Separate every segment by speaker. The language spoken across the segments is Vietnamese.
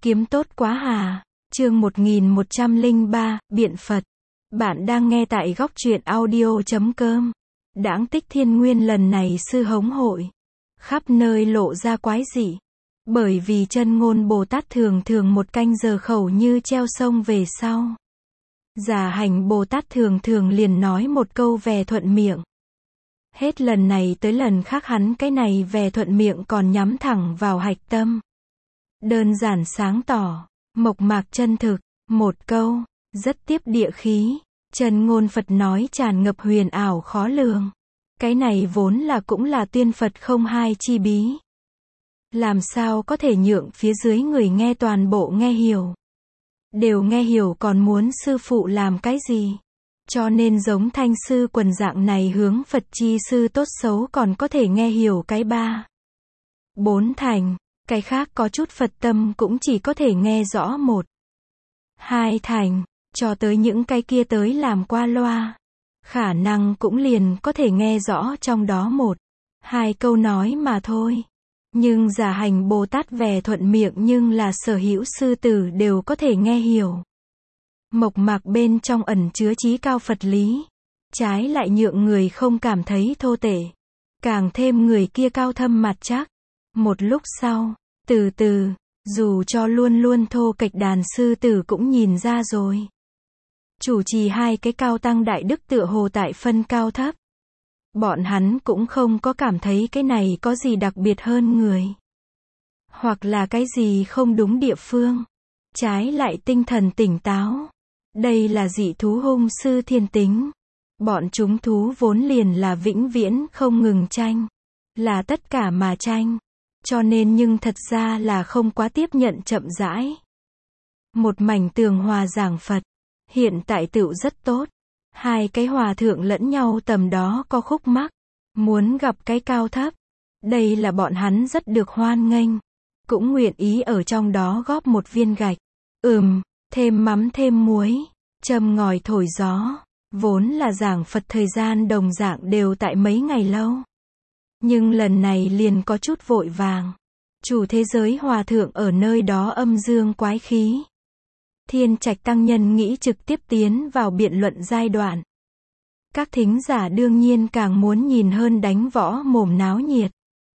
Speaker 1: Kiếm tốt quá hà. Chương 1103, Biện Phật. Bạn đang nghe tại góc truyện audio.com. Đãng tích thiên nguyên lần này sư hống hội. Khắp nơi lộ ra quái dị. Bởi vì chân ngôn Bồ Tát thường thường một canh giờ khẩu như treo sông về sau. Giả hành Bồ Tát thường thường liền nói một câu về thuận miệng. Hết lần này tới lần khác hắn cái này về thuận miệng còn nhắm thẳng vào hạch tâm. Đơn giản sáng tỏ, mộc mạc chân thực, một câu, rất tiếp địa khí, chân ngôn Phật nói tràn ngập huyền ảo khó lường. Cái này vốn là cũng là tuyên Phật không hai chi bí. Làm sao có thể nhượng phía dưới người nghe toàn bộ nghe hiểu. Đều nghe hiểu còn muốn sư phụ làm cái gì. Cho nên giống thanh sư quần dạng này hướng Phật chi sư tốt xấu còn có thể nghe hiểu cái ba. Bốn thành. Cái khác có chút Phật tâm cũng chỉ có thể nghe rõ một. Hai thành, cho tới những cái kia tới làm qua loa. Khả năng cũng liền có thể nghe rõ trong đó một. Hai câu nói mà thôi. Nhưng giả hành Bồ Tát về thuận miệng nhưng là sở hữu sư tử đều có thể nghe hiểu. Mộc mạc bên trong ẩn chứa chí cao Phật lý. Trái lại nhượng người không cảm thấy thô tệ. Càng thêm người kia cao thâm mặt chắc. Một lúc sau, từ từ, dù cho luôn luôn thô kệch đàn sư tử cũng nhìn ra rồi. Chủ trì hai cái cao tăng đại đức tựa hồ tại phân cao thấp. Bọn hắn cũng không có cảm thấy cái này có gì đặc biệt hơn người. Hoặc là cái gì không đúng địa phương. Trái lại tinh thần tỉnh táo. Đây là dị thú hung sư thiên tính. Bọn chúng thú vốn liền là vĩnh viễn không ngừng tranh. Là tất cả mà tranh. Cho nên nhưng thật ra là không quá tiếp nhận chậm rãi. Một mảnh tường hòa giảng Phật. Hiện tại tựu rất tốt. Hai cái hòa thượng lẫn nhau tầm đó có khúc mắc. Muốn gặp cái cao thấp. Đây là bọn hắn rất được hoan nghênh. Cũng nguyện ý ở trong đó góp một viên gạch. Thêm mắm thêm muối. Châm ngòi thổi gió. Vốn là giảng Phật thời gian đồng dạng đều tại mấy ngày lâu. Nhưng lần này liền có chút vội vàng. Chủ thế giới hòa thượng ở nơi đó âm dương quái khí. Thiên Trạch tăng nhân nghĩ trực tiếp tiến vào biện luận giai đoạn. Các thính giả đương nhiên càng muốn nhìn hơn đánh võ mồm náo nhiệt.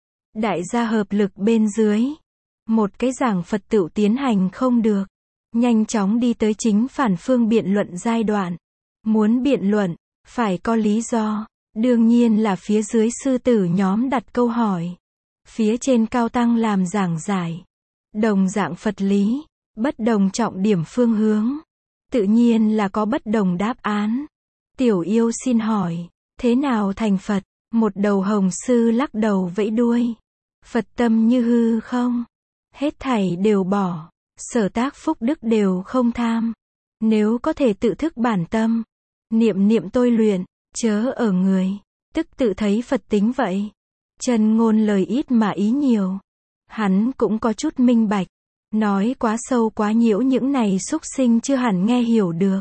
Speaker 1: Đại gia hợp lực bên dưới. Một cái giảng Phật tựu tiến hành không được. Nhanh chóng đi tới chính phản phương biện luận giai đoạn. Muốn biện luận, phải có lý do. Đương nhiên là phía dưới sư tử nhóm đặt câu hỏi. Phía trên cao tăng làm giảng giải. Đồng dạng Phật lý, bất đồng trọng điểm phương hướng. Tự nhiên là có bất đồng đáp án. Tiểu yêu xin hỏi, thế nào thành Phật? Một đầu hồng sư lắc đầu vẫy đuôi. Phật tâm như hư không? Hết thảy đều bỏ. Sở tác phúc đức đều không tham. Nếu có thể tự thức bản tâm. Niệm tôi luyện. Chớ ở người, tức tự thấy Phật tính vậy. Chân ngôn lời ít mà ý nhiều. Hắn cũng có chút minh bạch. Nói quá sâu quá nhiễu những này súc sinh chưa hẳn nghe hiểu được.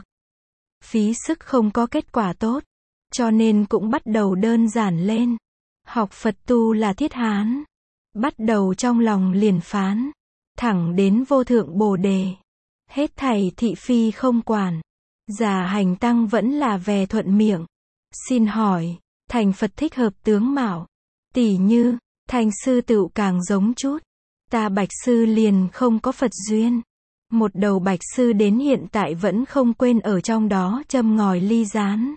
Speaker 1: Phí sức không có kết quả tốt. Cho nên cũng bắt đầu đơn giản lên. Học Phật tu là thiết hán. Bắt đầu trong lòng liền phán. Thẳng đến vô thượng Bồ đề. Hết thảy thị phi không quản. Giả hành tăng vẫn là về thuận miệng. Xin hỏi, thành Phật thích hợp tướng mạo. Tỉ như, thành sư tựu càng giống chút. Ta bạch sư liền không có Phật duyên. Một đầu bạch sư đến hiện tại vẫn không quên ở trong đó châm ngòi ly gián.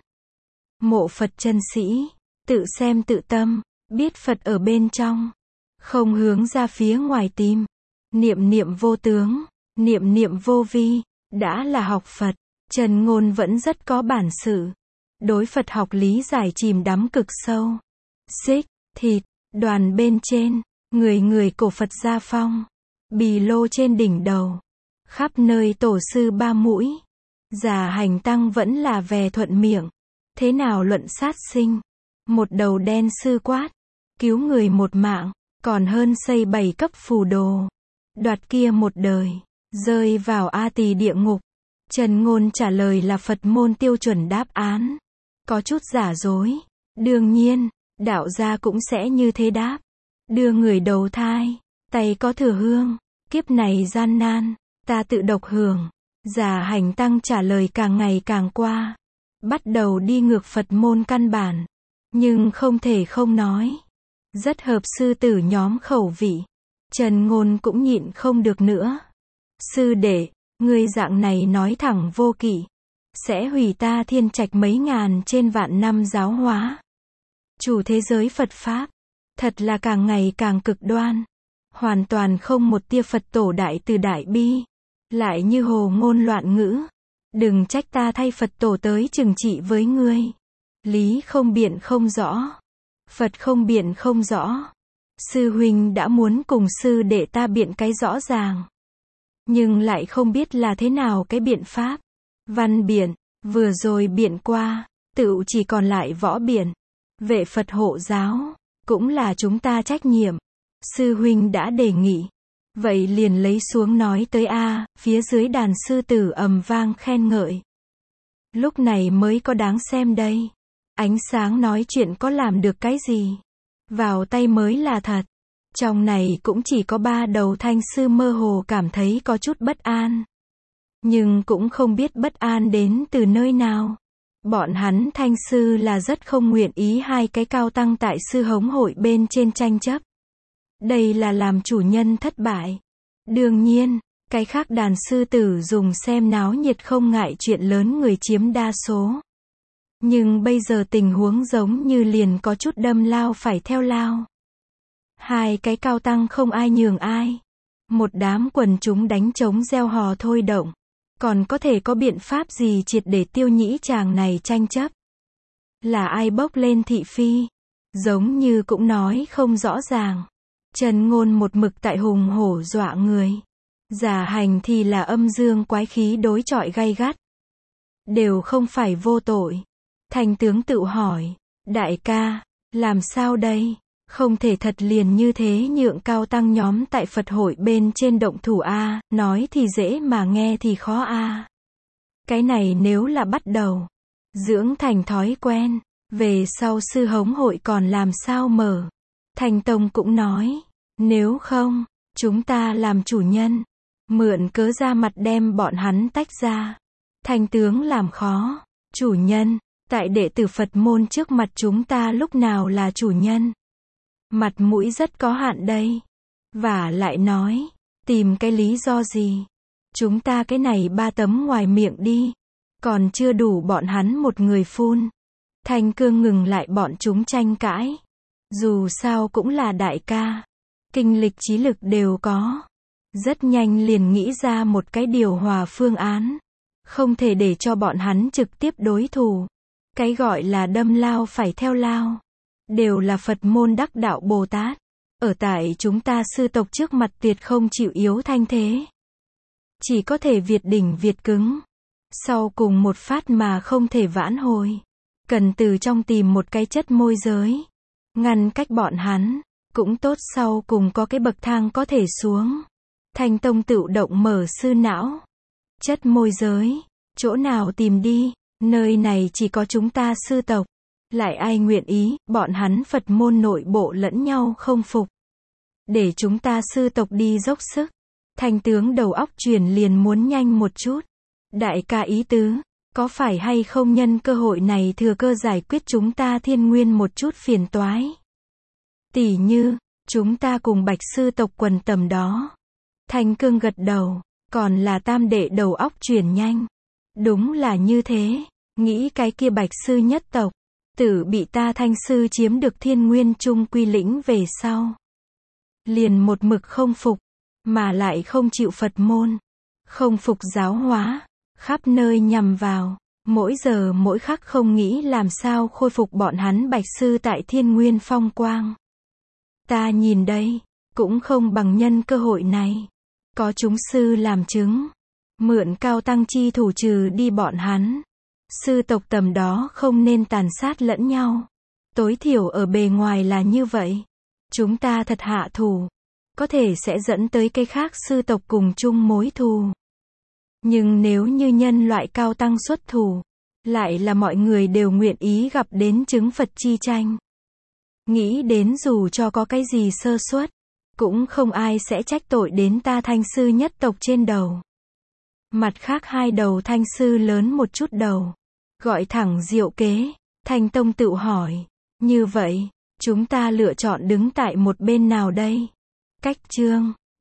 Speaker 1: Mộ Phật chân sĩ, tự xem tự tâm, biết Phật ở bên trong. Không hướng ra phía ngoài tìm. Niệm vô tướng, niệm vô vi, đã là học Phật. Trần ngôn vẫn rất có bản sự. Đối Phật học lý giải chìm đắm cực sâu. Xích, thịt, đoàn bên trên, người cổ Phật gia phong. Bì lô trên đỉnh đầu. Khắp nơi tổ sư ba mũi. Giả hành tăng vẫn là về thuận miệng. Thế nào luận sát sinh? Một đầu đen sư quát. Cứu người một mạng, còn hơn xây 7 cấp phù đồ. Đoạt kia một đời, rơi vào A Tỳ địa ngục. Trần ngôn trả lời là Phật môn tiêu chuẩn đáp án. Có chút giả dối. Đương nhiên, đạo gia cũng sẽ như thế đáp. Đưa người đầu thai, tay có thừa hương, kiếp này gian nan, Ta tự độc hưởng. Già Hành Tăng trả lời càng ngày càng qua. Bắt đầu đi ngược Phật môn căn bản. Nhưng không thể không nói. Rất hợp sư tử nhóm khẩu vị. Trần Ngôn cũng nhịn không được nữa. Sư đệ, ngươi dạng này nói thẳng vô kỷ. Sẽ hủy ta Thiên Trạch mấy ngàn trên vạn năm giáo hóa. Chủ thế giới Phật Pháp. Thật là càng ngày càng cực đoan. Hoàn toàn không một tia Phật tổ đại từ đại bi. Lại như hồ ngôn loạn ngữ. Đừng trách ta thay Phật tổ tới trừng trị với ngươi. Lý không biện không rõ. Phật không biện không rõ. Sư huynh đã muốn cùng sư đệ ta biện cái rõ ràng. Nhưng lại không biết là thế nào cái biện pháp. Văn biện, vừa rồi biện qua, tựu chỉ còn lại võ biện. Vệ Phật hộ giáo, cũng là chúng ta trách nhiệm. Sư huynh đã đề nghị. Vậy liền lấy xuống nói tới a. Phía dưới đàn sư tử ầm vang khen ngợi. Lúc này mới có đáng xem đây. Ánh sáng nói chuyện có làm được cái gì? Vào tay mới là thật. Trong này cũng chỉ có 3 đầu thanh sư mơ hồ cảm thấy có chút bất an. Nhưng cũng không biết bất an đến từ nơi nào. Bọn hắn thanh sư là rất không nguyện ý hai cái cao tăng tại sư hống hội bên trên tranh chấp. Đây là làm chủ nhân thất bại. Đương nhiên, cái khác đàn sư tử dùng xem náo nhiệt không ngại chuyện lớn người chiếm đa số. Nhưng bây giờ tình huống giống như liền có chút đâm lao phải theo lao. Hai cái cao tăng không ai nhường ai. Một đám quần chúng đánh trống reo hò thôi động. Còn có thể có biện pháp gì triệt để tiêu nhĩ chàng này tranh chấp? Là ai bốc lên thị phi? Giống như cũng nói không rõ ràng. Trần Ngôn một mực tại hùng hổ dọa người. Già Hành thì là âm dương quái khí đối chọi gay gắt. Đều không phải vô tội. Thành tướng tự hỏi. Đại ca, làm sao đây? Không thể thật liền như thế nhượng cao tăng nhóm tại Phật hội bên trên động thủ a. Nói thì dễ mà nghe thì khó a. Cái này nếu là bắt đầu dưỡng thành thói quen, về sau sư hống hội còn làm sao mở. Thành Tông cũng nói, nếu không, chúng ta làm chủ nhân, mượn cớ ra mặt đem bọn hắn tách ra. Thành tướng làm khó. Chủ nhân, tại đệ tử Phật môn trước mặt chúng ta lúc nào là chủ nhân? Mặt mũi rất có hạn đây. Và lại nói, tìm cái lý do gì? Chúng ta cái này 3 tấm ngoài miệng đi. Còn chưa đủ bọn hắn một người phun. Thanh Cương ngừng lại bọn chúng tranh cãi. Dù sao cũng là đại ca. Kinh lịch trí lực đều có. Rất nhanh liền nghĩ ra một cái điều hòa phương án. Không thể để cho bọn hắn trực tiếp đối thủ. Cái gọi là đâm lao phải theo lao. Đều là Phật môn đắc đạo Bồ Tát. Ở tại chúng ta sư tộc trước mặt tuyệt không chịu yếu thanh thế. Chỉ có thể việt đỉnh việt cứng. Sau cùng một phát mà không thể vãn hồi. Cần từ trong tìm một cái chất môi giới. Ngăn cách bọn hắn. Cũng tốt sau cùng có cái bậc thang có thể xuống. Thành Tông tự động mở sư não. Chất môi giới. Chỗ nào tìm đi. Nơi này chỉ có chúng ta sư tộc. Lại ai nguyện ý, bọn hắn Phật môn nội bộ lẫn nhau không phục. Để chúng ta sư tộc đi dốc sức. Thành tướng đầu óc chuyển liền muốn nhanh một chút. Đại ca ý tứ, có phải hay không nhân cơ hội này thừa cơ giải quyết chúng ta Thiên Nguyên một chút phiền toái? Tỉ như, chúng ta cùng Bạch sư tộc quần tầm đó. Thành Cương gật đầu, còn là tam đệ đầu óc chuyển nhanh. Đúng là như thế, nghĩ cái kia Bạch sư nhất tộc. Tử bị ta Thanh sư chiếm được Thiên Nguyên Trung quy lĩnh về sau. Liền một mực không phục, mà lại không chịu Phật môn. Không phục giáo hóa, khắp nơi nhằm vào, mỗi giờ mỗi khắc không nghĩ làm sao khôi phục bọn hắn Bạch sư tại Thiên Nguyên phong quang. Ta nhìn đây, cũng không bằng nhân cơ hội này. Có chúng sư làm chứng, mượn cao tăng chi thủ trừ đi bọn hắn. Sư tộc tầm đó không nên tàn sát lẫn nhau. Tối thiểu ở bề ngoài là như vậy. Chúng ta thật hạ thủ. Có thể sẽ dẫn tới cái khác sư tộc cùng chung mối thù. Nhưng nếu như nhân loại cao tăng xuất thủ, lại là mọi người đều nguyện ý gặp đến chứng Phật chi tranh. Nghĩ đến dù cho có cái gì sơ suất, cũng không ai sẽ trách tội đến ta Thanh sư nhất tộc trên đầu. Mặt khác hai đầu Thanh sư lớn một chút đầu. Gọi thẳng Diệu Kế. Thanh Tông tự hỏi. Như vậy, chúng ta lựa chọn đứng tại một bên nào đây? Cách chương.